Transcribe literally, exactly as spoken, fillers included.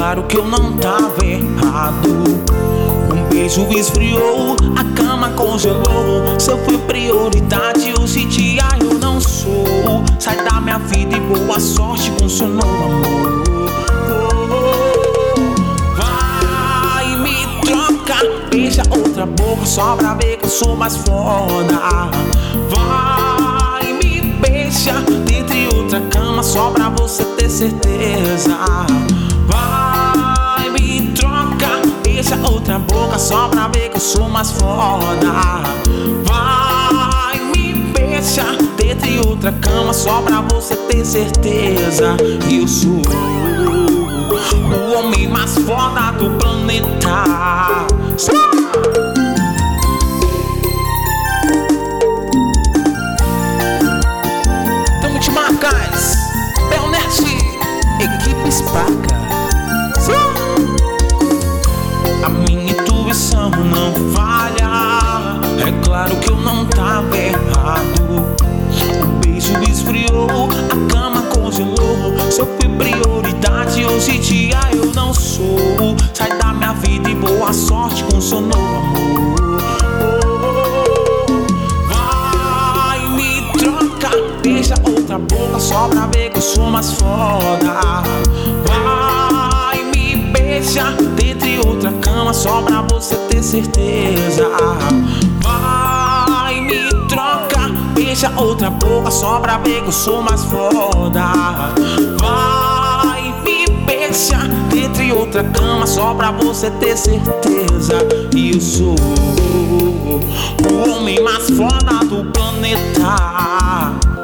claro que eu não tava errado. Um beijo esfriou, a cama congelou. Se eu fui prioridade, hoje em dia eu não sou. Sai da minha vida e boa sorte com seu novo amor. Vai, me troca, beija outra boca só pra ver que eu sou mais foda. Vai, me beija dentre outra cama só pra você ter certeza. Vai, me troca, beija outra boca só pra ver que eu sou mais foda. Vai, me beija dentre outra cama só pra você ter certeza. Eu sou o homem mais foda do planeta. Tamo de marcas, Belnet, equipe Spaca. A minha intuição não falha. É claro que eu não tava errado. O beijo esfriou, a cama congelou. Se eu fui prioridade, hoje em dia eu não sou. Sai da minha vida e boa sorte com seu novo amor. Vai, me troca, beija outra boca só pra ver que eu sou mais foda. Vai, me beija dentre outra cama só pra você ter certeza. Vai, me troca, beija outra boca só pra ver que eu sou mais foda. Vai, me beija dentre outra cama só pra você ter certeza. E eu sou o homem mais foda do planeta.